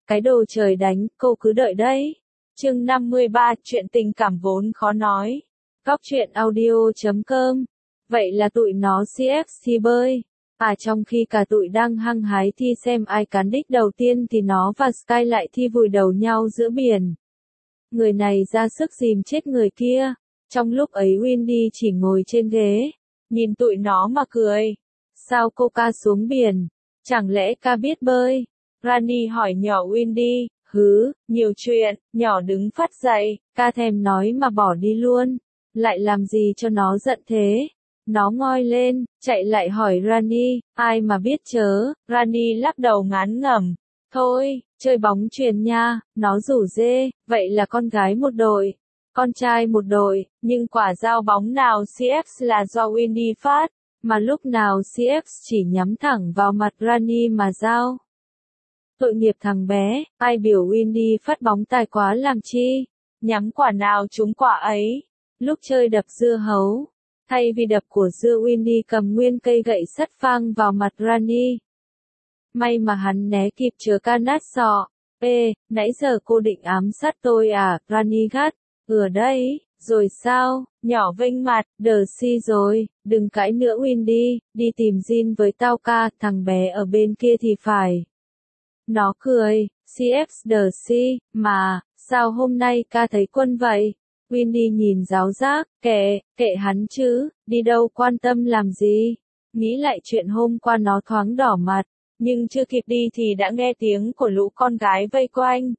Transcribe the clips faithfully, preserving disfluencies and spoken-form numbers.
Cái đồ trời đánh, cô cứ đợi đấy. Chương năm mươi ba, chuyện tình cảm vốn khó nói. Góc truyện audio chấm com. Vậy là tụi nó xê ép thi bơi. À trong khi cả tụi đang hăng hái thi xem ai cán đích đầu tiên thì nó và Sky lại thi vùi đầu nhau giữa biển. Người này ra sức dìm chết người kia. Trong lúc ấy Wendy chỉ ngồi trên ghế, nhìn tụi nó mà cười. Sao cô ca xuống biển? Chẳng lẽ ca biết bơi? Rani hỏi nhỏ Wendy. Hứ, nhiều chuyện, nhỏ đứng phát dậy, ca thèm nói mà bỏ đi luôn. Lại làm gì cho nó giận thế? Nó ngoi lên, chạy lại hỏi Rani, ai mà biết chớ, Rani lắc đầu ngán ngẩm. Thôi, chơi bóng chuyền nha, nó rủ dê, vậy là con gái một đội, con trai một đội, nhưng quả giao bóng nào xê ép là do Wendy phát, mà lúc nào xê ép chỉ nhắm thẳng vào mặt Rani mà giao. Tội nghiệp thằng bé, ai biểu Wendy phát bóng tài quá làm chi, nhắm quả nào trúng quả ấy. Lúc chơi đập dưa hấu, thay vì đập của dưa Wendy cầm nguyên cây gậy sắt phang vào mặt Rani. May mà hắn né kịp chớ ca nát sọ. Ê, nãy giờ cô định ám sát tôi à, Rani gắt. Ừ đấy, rồi sao, nhỏ vênh mặt, đờ si rồi, đừng cãi nữa Wendy, đi tìm Jin với tao ca, thằng bé ở bên kia thì phải. Nó cười, xê ép đờ si, mà, sao hôm nay ca thấy quân vậy? Wendy nhìn giáo giác, kệ, kệ hắn chứ, đi đâu quan tâm làm gì? Nghĩ lại chuyện hôm qua nó thoáng đỏ mặt, nhưng chưa kịp đi thì đã nghe tiếng của lũ con gái vây quanh.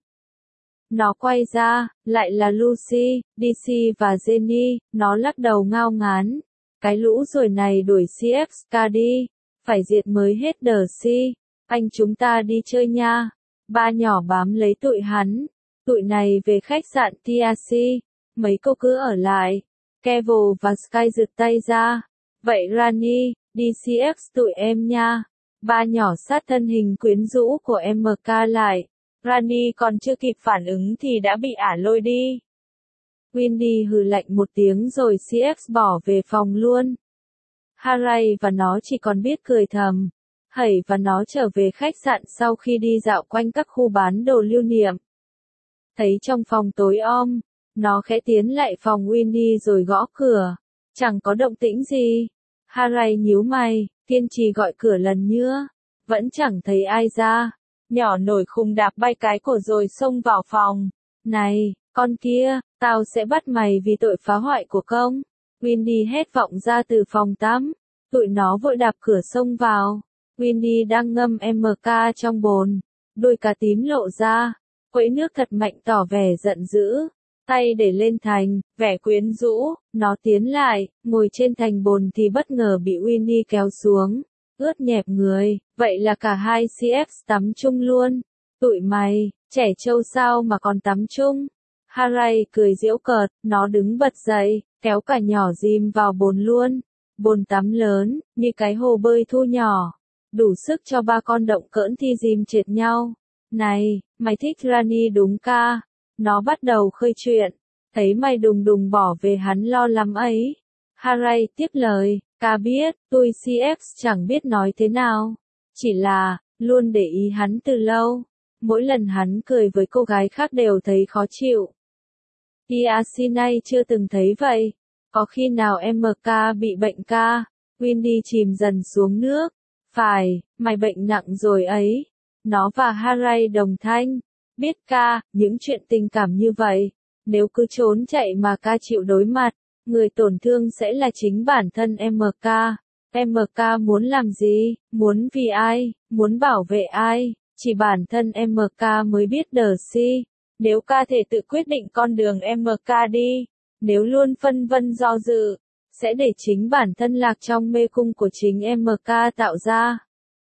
Nó quay ra, lại là Lucy, đê xê và Jenny, nó lắc đầu ngao ngán. Cái lũ rồi này đuổi xê ép ca đi, phải diệt mới hết đờ si. Anh chúng ta đi chơi nha. Ba nhỏ bám lấy tụi hắn. Tụi này về khách sạn tê rờ xê. Mấy cô cứ ở lại. Kevin và Sky giật tay ra. Vậy Rani, đi xê ép tụi em nha. Ba nhỏ sát thân hình quyến rũ của em ca lại. Rani còn chưa kịp phản ứng thì đã bị ả lôi đi. Wendy hừ lạnh một tiếng rồi xê ép bỏ về phòng luôn. Harry và nó chỉ còn biết cười thầm. Hẩy và nó trở về khách sạn sau khi đi dạo quanh các khu bán đồ lưu niệm. Thấy trong phòng tối om, nó khẽ tiến lại phòng Wendy rồi gõ cửa. Chẳng có động tĩnh gì. Harry nhíu mày, kiên trì gọi cửa lần nữa. Vẫn chẳng thấy ai ra. Nhỏ nổi khùng đạp bay cái cổ rồi xông vào phòng. Này, con kia, tao sẽ bắt mày vì tội phá hoại của công. Wendy hét vọng ra từ phòng tắm. Tụi nó vội đạp cửa xông vào. Wendy đang ngâm em ca trong bồn. Đôi cá tím lộ ra. Quẫy nước thật mạnh tỏ vẻ giận dữ. Tay để lên thành, vẻ quyến rũ. Nó tiến lại, ngồi trên thành bồn thì bất ngờ bị Wendy kéo xuống. Ướt nhẹp người, vậy là cả hai xê ép tắm chung luôn. Tụi mày, trẻ trâu sao mà còn tắm chung. Harry cười giễu cợt, nó đứng bật dậy, kéo cả nhỏ dìm vào bồn luôn. Bồn tắm lớn, như cái hồ bơi thu nhỏ. Đủ sức cho ba con động cỡn thi dìm trệt nhau. Này, mày thích Rani đúng ca. Nó bắt đầu khơi chuyện. Thấy mày đùng đùng bỏ về hắn lo lắm ấy. Harry tiếp lời, ca biết, tôi xê ép chẳng biết nói thế nào. Chỉ là, luôn để ý hắn từ lâu. Mỗi lần hắn cười với cô gái khác đều thấy khó chịu. tê rờ xê này chưa từng thấy vậy. Có khi nào em ca bị bệnh ca? Wendy chìm dần xuống nước. Phải, mày bệnh nặng rồi ấy. Nó và Harry đồng thanh. Biết ca, những chuyện tình cảm như vậy. Nếu cứ trốn chạy mà ca chịu đối mặt, người tổn thương sẽ là chính bản thân em ca. em ca muốn làm gì? Muốn vì ai? Muốn bảo vệ ai? Chỉ bản thân em ca mới biết đờ si. Nếu ca thể tự quyết định con đường em ca đi, nếu luôn phân vân do dự, sẽ để chính bản thân lạc trong mê cung của chính em ca tạo ra.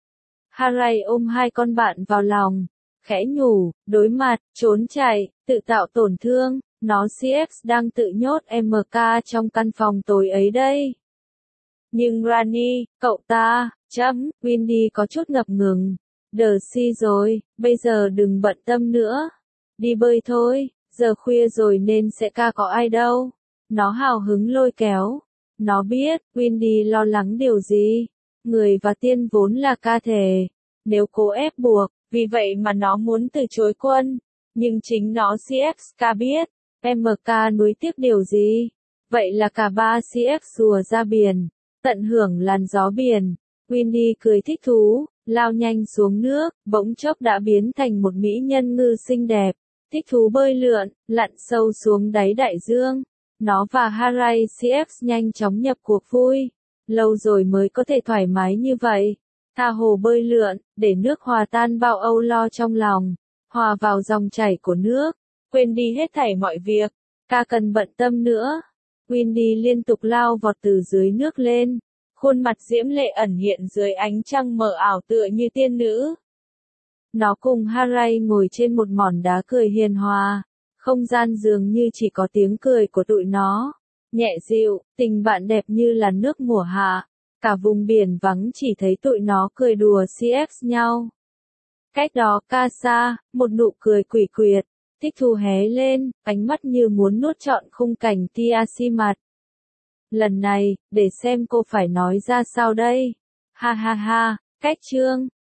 Harry ôm hai con bạn vào lòng, khẽ nhủ, đối mặt, trốn chạy, tự tạo tổn thương, nó xê ép đang tự nhốt em ca trong căn phòng tối ấy đây. Nhưng Rani, cậu ta, chấm, Wendy có chút ngập ngừng. Đờ si rồi, bây giờ đừng bận tâm nữa. Đi bơi thôi, giờ khuya rồi nên sẽ ca có ai đâu. Nó hào hứng lôi kéo. Nó biết, Wendy lo lắng điều gì. Người và tiên vốn là ca thể. Nếu cố ép buộc, vì vậy mà nó muốn từ chối quân. Nhưng chính nó xê ép ca biết, em ca nuối tiếc điều gì? Vậy là cả ba xê ép rùa ra biển, tận hưởng làn gió biển. Winnie cười thích thú, lao nhanh xuống nước, bỗng chốc đã biến thành một mỹ nhân ngư xinh đẹp, thích thú bơi lượn, lặn sâu xuống đáy đại dương. Nó và Harai xê ép nhanh chóng nhập cuộc vui. Lâu rồi mới có thể thoải mái như vậy. Tha hồ bơi lượn, để nước hòa tan bao âu lo trong lòng, hòa vào dòng chảy của nước, quên đi hết thảy mọi việc, ca cần bận tâm nữa. Winnie liên tục lao vọt từ dưới nước lên, khuôn mặt diễm lệ ẩn hiện dưới ánh trăng mờ ảo tựa như tiên nữ. Nó cùng Harai ngồi trên một mỏn đá cười hiền hòa, không gian dường như chỉ có tiếng cười của tụi nó, nhẹ dịu, tình bạn đẹp như là nước mùa hạ. Cả vùng biển vắng chỉ thấy tụi nó cười đùa xê ép nhau. Cách đó ca xa, một nụ cười quỷ quyệt, thích thú hé lên, ánh mắt như muốn nuốt trọn khung cảnh Tiamat. Lần này, để xem cô phải nói ra sao đây. Ha ha ha, cách chương.